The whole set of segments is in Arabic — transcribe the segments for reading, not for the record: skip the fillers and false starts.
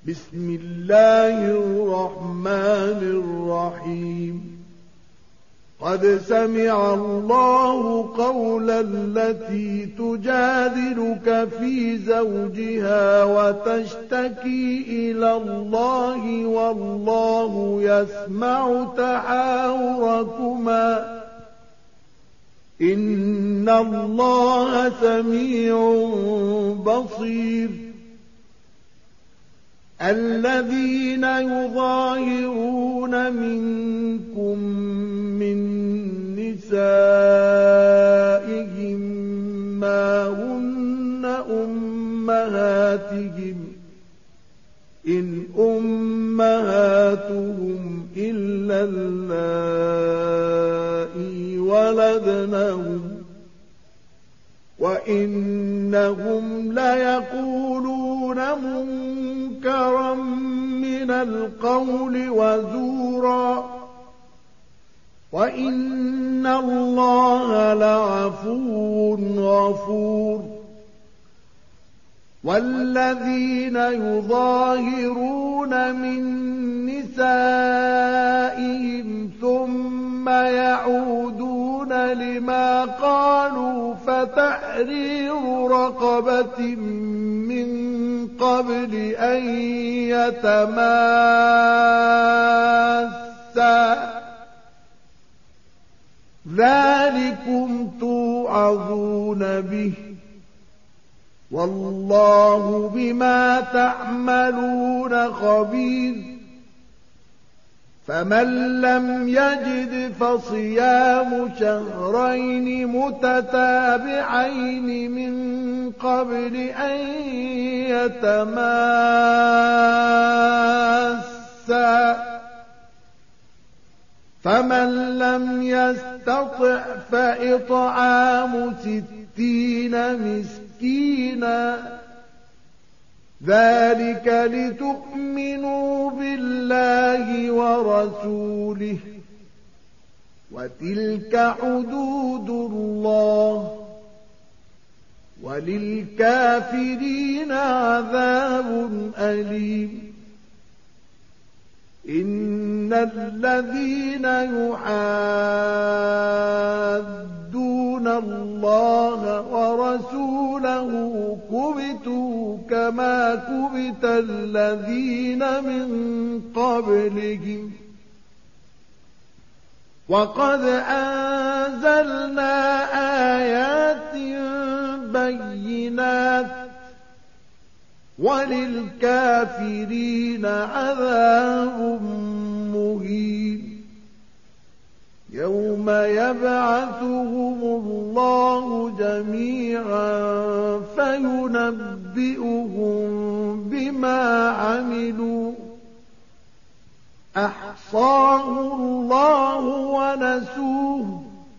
بسم الله الرحمن الرحيم قد سمع الله قول التي تجادلك في زوجها وتشتكي إلى الله والله يسمع تحاوركما إن الله سميع بصير الذين يظاهرون منكم من نسائهم ما هن أمهاتهم إن أمهاتهم إلا اللائي ولدنهم وإنهم ليقولون منكرا من القول وزورا وإن الله لعفو غفور والذين يظاهرون من نسائهم ثم يعودون لما قالوا فتحرير رقبة من قبل أن يتماسا ذلكم توعظون به والله بما تعملون خبير فمن لم يجد فصيام شهرين متتابعين من قبل أن يتماسا فمن لم يستطع فإطعام 60 مسكينا ذلك لتؤمنوا بالله ورسوله وتلك حدود الله وللكافرين عذاب أليم إن الذين يحادون الله ورسوله كبتوا كما كبت الذين من قبلهم وقد أنزلنا آيات بينات وللكافرين عذاب مهين يوم يبعثهم الله جميعا فينبئهم بما عملوا أحصاه الله ونسوه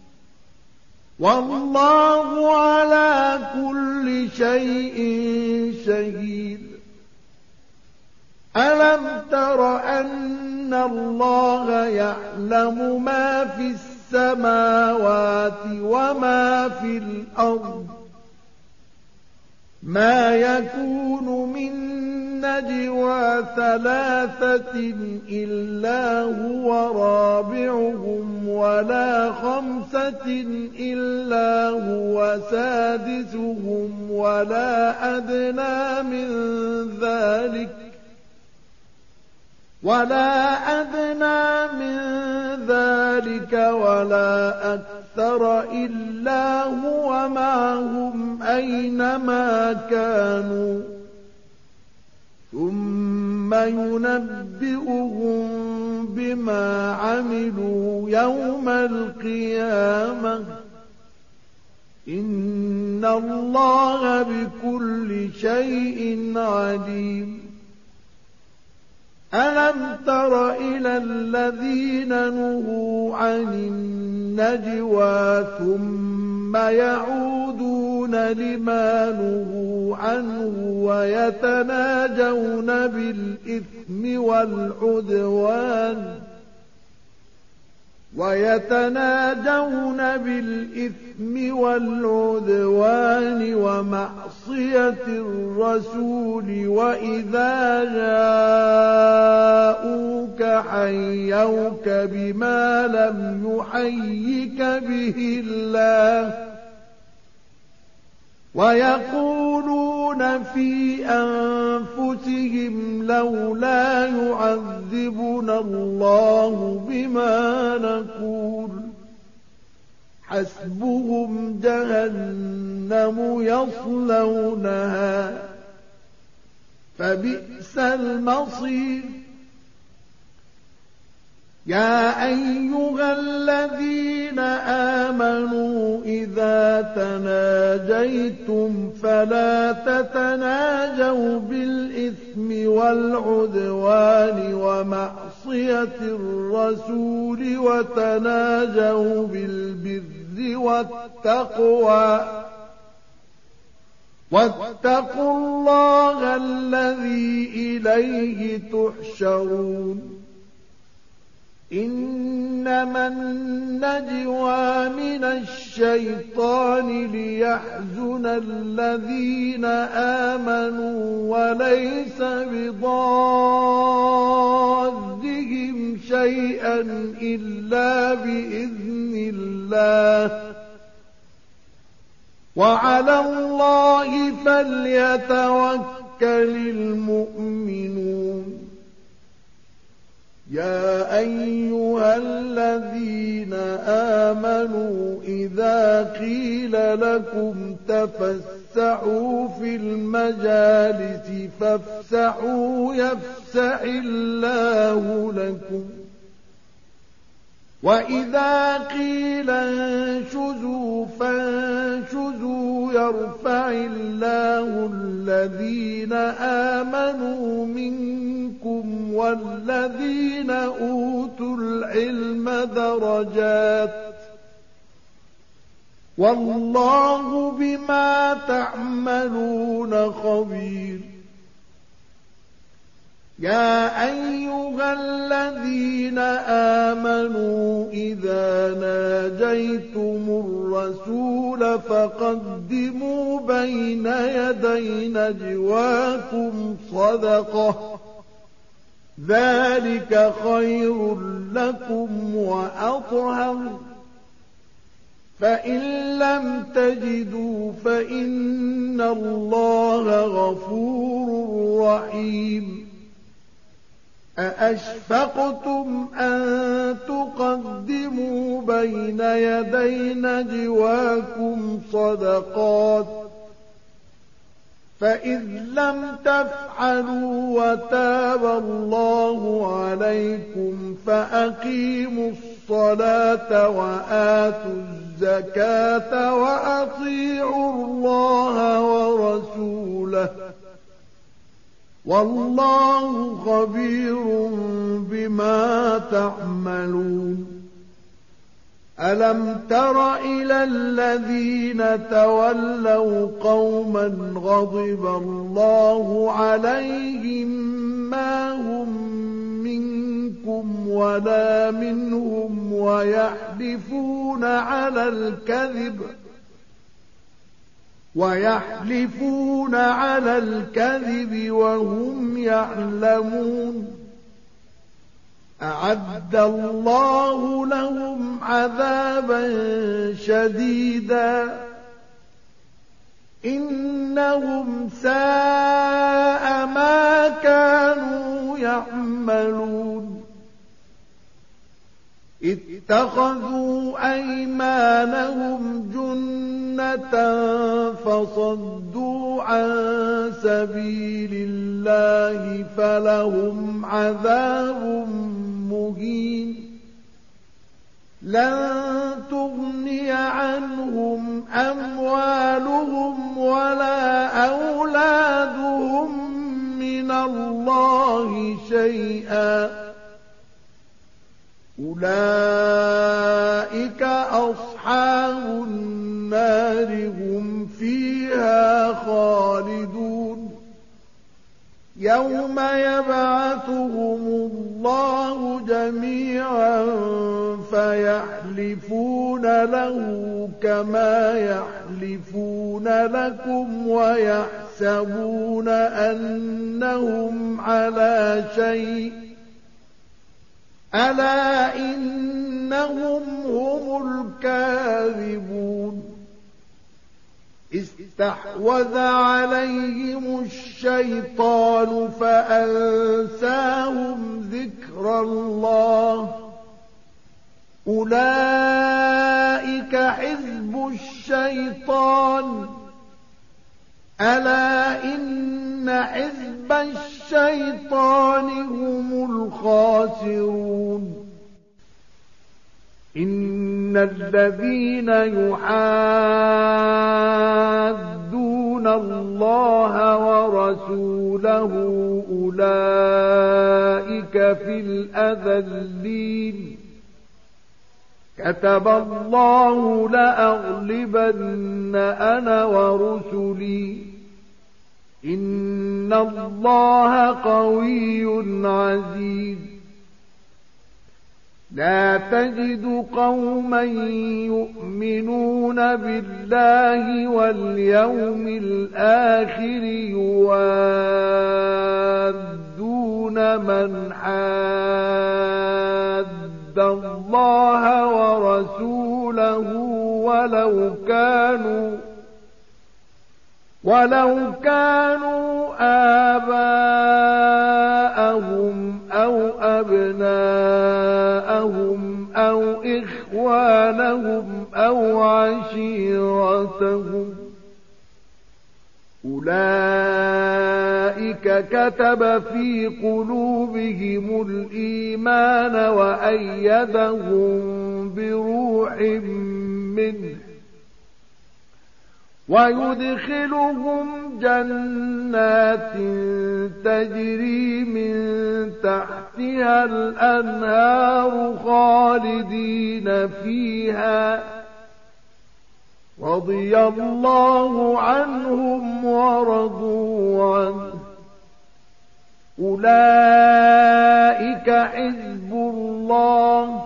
والله على كل شيء شهيد ألم تر أن الله يعلم ما في السماوات وما في الأرض ما يكون من نجوى 3 إلا هو رابعهم ولا 5 إلا هو سادسهم ولا أدنى من ذلك ولا أكثر إلا هو معهم أينما كانوا ثم ينبئهم بما عملوا يوم القيامة إن الله بكل شيء عليم ألم تر إلى الذين نهوا عن النجوى ثم يعودون لما نهوا عنه ويتناجون بالإثم والعدوان ويتناجون بالإثم والعدوان ومعصية الرسول وإذا جاءوك حيوك بما لم يحيك به الله ويقولون في أنفسهم لولا يعذبنا الله بما نقول حسبهم جهنم يصلونها فبئس المصير يا أيها الذين آمنوا إذا تناجيتم فلا تتناجوا بالإثم والعدوان ومعصية الرسول وتناجوا بالبر والتقوى واتقوا الله الذي إليه تحشرون إنما النجوى من الشيطان ليحزن الذين آمنوا وليس بضارهم شيئا إلا بإذن الله وعلى الله فليتوكل المؤمنون يا أيها الذين آمنوا إذا قيل لكم تفسحوا في المجالس فافسحوا يفسح الله لكم وإذا قيل انشزوا فانشزوا يرفع الله الذين آمنوا منكم والذين أوتوا العلم درجات والله بما تعملون خبير يا أيها الذين آمنوا إذا ناجيتم الرسول فقدموا بين يدي نجواكم صدقة ذلك خير لكم وأطهر فإن لم تجدوا فإن الله غفور رحيم أأشفقتم أن تقدموا بين يدي نجواكم صدقات فإذ لم تفعلوا وتاب الله عليكم فأقيموا الصلاة وآتوا الزكاة وأطيعوا الله ورسوله والله خبير بما تعملون ألم تر إلى الذين تولوا قوما غضب الله عليهم ما هم منكم ولا منهم ويحلفون على الكذب وهم يعلمون أعد الله لهم عذابا شديدا إنهم ساء ما كانوا يعملون اتخذوا أيمانهم جنة فصدوا عن سبيل الله فلهم عذاب مهين لن تغني عنهم أموالهم ولا أولادهم من الله شيئا أولئك أصحاب النار هم فيها خالدون يوم يبعثهم الله جميعا فيحلفون له كما يحلفون لكم ويحسبون أنهم على شيء ألا إنهم هم الكاذبون استحوذ عليهم الشيطان فأنساهم ذكر الله أولئك حزب الشيطان ألا إن حزب الشيطان هم الخاسرون إن الذين يحادون الله ورسوله أولئك في الأذلين كتب الله لأغلبن أنا ورسلي إن الله قوي عزيز لا تجد قوما يؤمنون بالله واليوم الآخر يوادون من حاد الله ورسوله ولو كانوا آباءهم أو أبناءهم أو إخوانهم أو عشيرتهم أولئك كتب في قلوبهم الإيمان وأيدهم بروح منه ويدخلهم جنات تجري من تحتها الأنهار خالدين فيها رضي الله عنهم ورضوا عنه أولئك حزب الله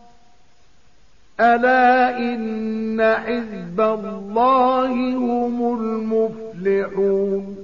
ألا إن حزب الله هم المفلحون